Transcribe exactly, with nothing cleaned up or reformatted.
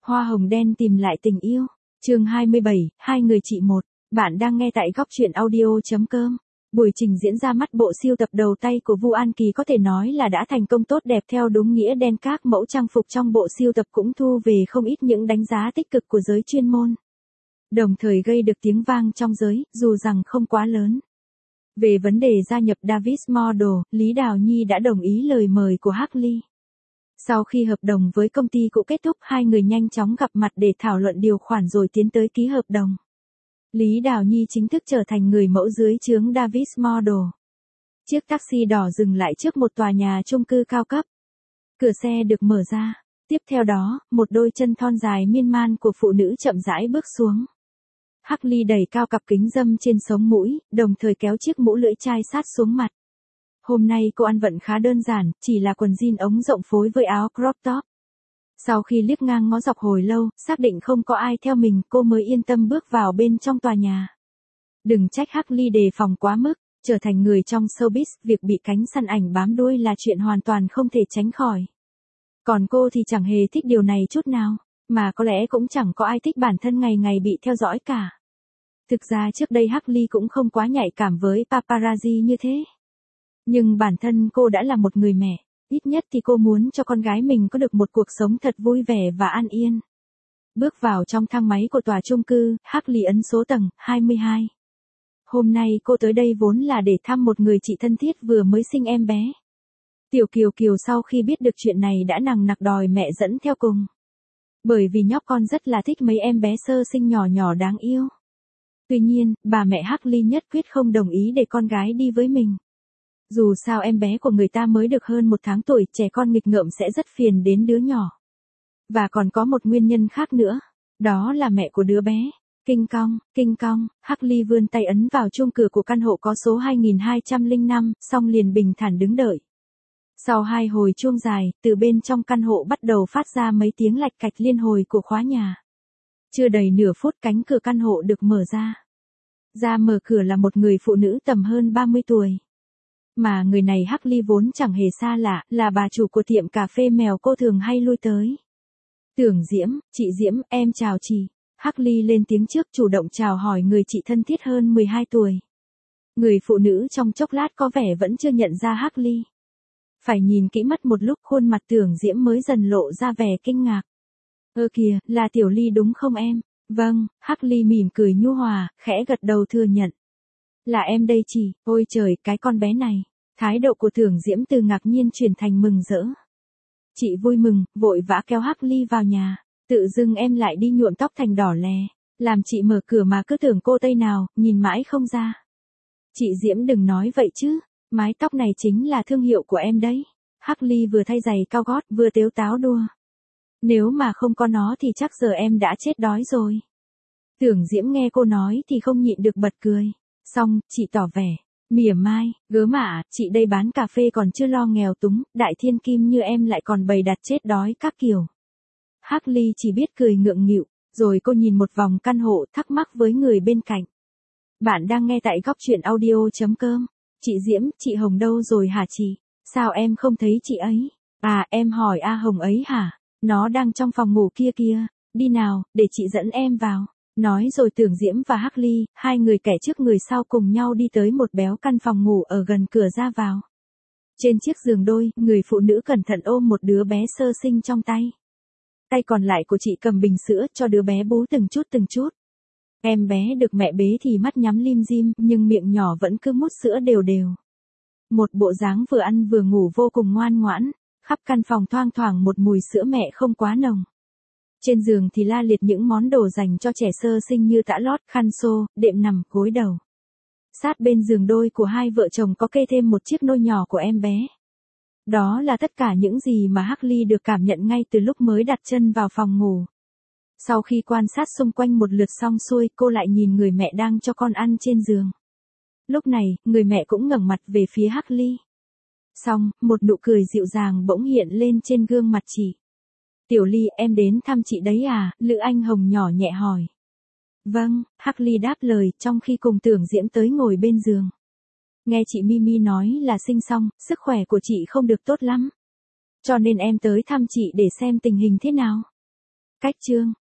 Hoa hồng đen tìm lại tình yêu. Chương hai mươi bảy, hai người chị một. Bạn đang nghe tại góc truyện audio chấm com. Buổi trình diễn ra mắt bộ siêu tập đầu tay của Vu An Kỳ có thể nói là đã thành công tốt đẹp theo đúng nghĩa đen. Các mẫu trang phục trong bộ siêu tập cũng thu về không ít những đánh giá tích cực của giới chuyên môn. Đồng thời gây được tiếng vang trong giới, dù rằng không quá lớn. Về vấn đề gia nhập Davis Model, Lý Đào Nhi đã đồng ý lời mời của Hắc Ly. Sau khi hợp đồng với công ty cũ kết thúc, hai người nhanh chóng gặp mặt để thảo luận điều khoản rồi tiến tới ký hợp đồng. Lý Đào Nhi chính thức trở thành người mẫu dưới trướng Davis Model. Chiếc taxi đỏ dừng lại trước một tòa nhà chung cư cao cấp. Cửa xe được mở ra. Tiếp theo đó, một đôi chân thon dài miên man của phụ nữ chậm rãi bước xuống. Hắc Ly đẩy cao cặp kính râm trên sống mũi, đồng thời kéo chiếc mũ lưỡi chai sát xuống mặt. Hôm nay cô ăn vận khá đơn giản, chỉ là quần jean ống rộng phối với áo crop top. Sau khi liếc ngang ngó dọc hồi lâu, xác định không có ai theo mình, cô mới yên tâm bước vào bên trong tòa nhà. Đừng trách Hắc Ly đề phòng quá mức, trở thành người trong showbiz, việc bị cánh săn ảnh bám đuôi là chuyện hoàn toàn không thể tránh khỏi. Còn cô thì chẳng hề thích điều này chút nào, mà có lẽ cũng chẳng có ai thích bản thân ngày ngày bị theo dõi cả. Thực ra trước đây Hắc Ly cũng không quá nhạy cảm với paparazzi như thế. Nhưng bản thân cô đã là một người mẹ, ít nhất thì cô muốn cho con gái mình có được một cuộc sống thật vui vẻ và an yên. Bước vào trong thang máy của tòa chung cư, Hắc Ly ấn số tầng hai mươi hai. Hôm nay cô tới đây vốn là để thăm một người chị thân thiết vừa mới sinh em bé. Tiểu Kiều Kiều sau khi biết được chuyện này đã nằng nặc đòi mẹ dẫn theo cùng. Bởi vì nhóc con rất là thích mấy em bé sơ sinh nhỏ nhỏ đáng yêu. Tuy nhiên, bà mẹ Hắc Ly nhất quyết không đồng ý để con gái đi với mình. Dù sao em bé của người ta mới được hơn một tháng tuổi, trẻ con nghịch ngợm sẽ rất phiền đến đứa nhỏ. Và còn có một nguyên nhân khác nữa, đó là mẹ của đứa bé. Kinh cong, kinh cong, Hắc Ly vươn tay ấn vào chuông cửa của căn hộ có số hai nghìn hai trăm lẻ năm, xong liền bình thản đứng đợi. Sau hai hồi chuông dài, từ bên trong căn hộ bắt đầu phát ra mấy tiếng lạch cạch liên hồi của khóa nhà. Chưa đầy nửa phút cánh cửa căn hộ được mở ra. Ra mở cửa là một người phụ nữ tầm hơn ba mươi tuổi. Mà người này Hắc Ly vốn chẳng hề xa lạ, là bà chủ của tiệm cà phê mèo cô thường hay lui tới. Tưởng Diễm, chị Diễm, em chào chị. Hắc Ly lên tiếng trước, chủ động chào hỏi người chị thân thiết hơn mười hai tuổi. Người phụ nữ trong chốc lát có vẻ vẫn chưa nhận ra Hắc Ly. Phải nhìn kỹ mất một lúc khuôn mặt Tưởng Diễm mới dần lộ ra vẻ kinh ngạc. Ơ kìa, là Tiểu Ly đúng không em? Vâng, Hắc Ly mỉm cười nhu hòa, khẽ gật đầu thừa nhận. Là em đây chị, ôi trời, cái con bé này. Thái độ của Tưởng Diễm từ ngạc nhiên chuyển thành mừng rỡ. Chị vui mừng, vội vã kéo Hắc Ly vào nhà. Tự dưng em lại đi nhuộm tóc thành đỏ lè. Làm chị mở cửa mà cứ tưởng cô Tây nào, nhìn mãi không ra. Chị Diễm đừng nói vậy chứ, mái tóc này chính là thương hiệu của em đấy. Hắc Ly vừa thay giày cao gót vừa tếu táo đùa. Nếu mà không có nó thì chắc giờ em đã chết đói rồi. Tưởng Diễm nghe cô nói thì không nhịn được bật cười. Xong, chị tỏ vẻ mỉa mai, gớm ạ, chị đây bán cà phê còn chưa lo nghèo túng, đại thiên kim như em lại còn bày đặt chết đói các kiểu. Hắc Ly chỉ biết cười ngượng nghịu, rồi cô nhìn một vòng căn hộ thắc mắc với người bên cạnh. Bạn đang nghe tại góc truyện audio chấm com. Chị Diễm, chị Hồng đâu rồi hả chị? Sao em không thấy chị ấy? À, em hỏi A Hồng ấy hả? Nó đang trong phòng ngủ kia kia. Đi nào, để chị dẫn em vào. Nói rồi Tưởng Diễm và Hắc Ly, hai người kẻ trước người sau cùng nhau đi tới một béo căn phòng ngủ ở gần cửa ra vào. Trên chiếc giường đôi, người phụ nữ cẩn thận ôm một đứa bé sơ sinh trong tay. Tay còn lại của chị cầm bình sữa cho đứa bé bú từng chút từng chút. Em bé được mẹ bế thì mắt nhắm lim dim, nhưng miệng nhỏ vẫn cứ mút sữa đều đều. Một bộ dáng vừa ăn vừa ngủ vô cùng ngoan ngoãn, khắp căn phòng thoang thoảng một mùi sữa mẹ không quá nồng. Trên giường thì la liệt những món đồ dành cho trẻ sơ sinh như tã lót, khăn xô, đệm nằm, gối đầu. Sát bên giường đôi của hai vợ chồng có kê thêm một chiếc nôi nhỏ của em bé. Đó là tất cả những gì mà Hắc Ly được cảm nhận ngay từ lúc mới đặt chân vào phòng ngủ. Sau khi quan sát xung quanh một lượt xong xuôi, cô lại nhìn người mẹ đang cho con ăn trên giường. Lúc này, người mẹ cũng ngẩng mặt về phía Hắc Ly. Xong, một nụ cười dịu dàng bỗng hiện lên trên gương mặt chị. Tiểu Ly, em đến thăm chị đấy à? Lữ Anh Hồng nhỏ nhẹ hỏi. Vâng, Hắc Ly đáp lời trong khi cùng Tưởng Diễm tới ngồi bên giường. Nghe chị Mimi nói là sinh xong, sức khỏe của chị không được tốt lắm. Cho nên em tới thăm chị để xem tình hình thế nào. Cách chương